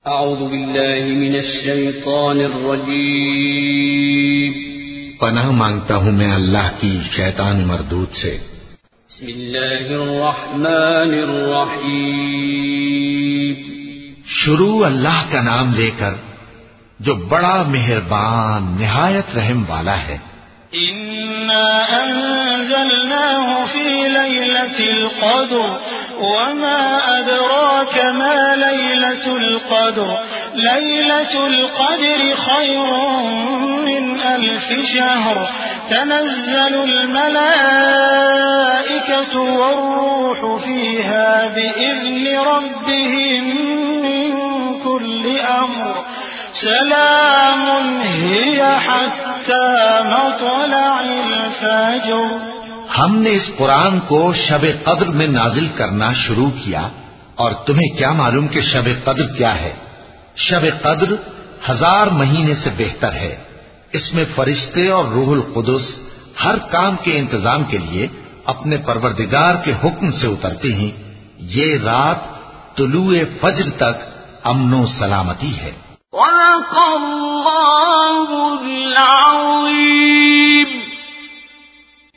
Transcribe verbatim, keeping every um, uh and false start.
اعوذ باللہ من الشیطان الرجیم پناہ مانگتا ہوں میں اللہ کی شیطان مردود سے. بسم اللہ الرحمن الرحیم. شروع اللہ کا نام لے کر جو بڑا مہربان نہایت رحم والا ہے. اِنَّا أَنزَلْنَاهُ فِي لَيْلَةِ الْقَدْرِ وَمَا أَدْرَاكَ مَا لَيْلَةُ الْقَدْرِ لَيْلَةُ الْقَدْرِ خَيْرٌ مِّنْ أَلْفِ شَهْرٍ تَنَزَّلُ الْمَلَائِكَةُ وَالرُّوحُ فِيهَا بِإِذْنِ رَبِّهِم مِّن كُلِّ أَمْرٍ سلام هي حتى مطلع الفجر. ہم نے اس قرآن کو شب قدر میں نازل کرنا شروع کیا اور تمہیں کیا معلوم کہ شب قدر کیا ہے؟ شب قدر ہزار مہینے سے بہتر ہے. اس میں فرشتے اور روح القدس ہر کام کے انتظام کے لیے اپنے پروردگار کے حکم سے اترتے ہیں. یہ رات طلوع فجر تک امن و سلامتی ہے. وَلَقَ اللَّهُ الْعَظِيمُ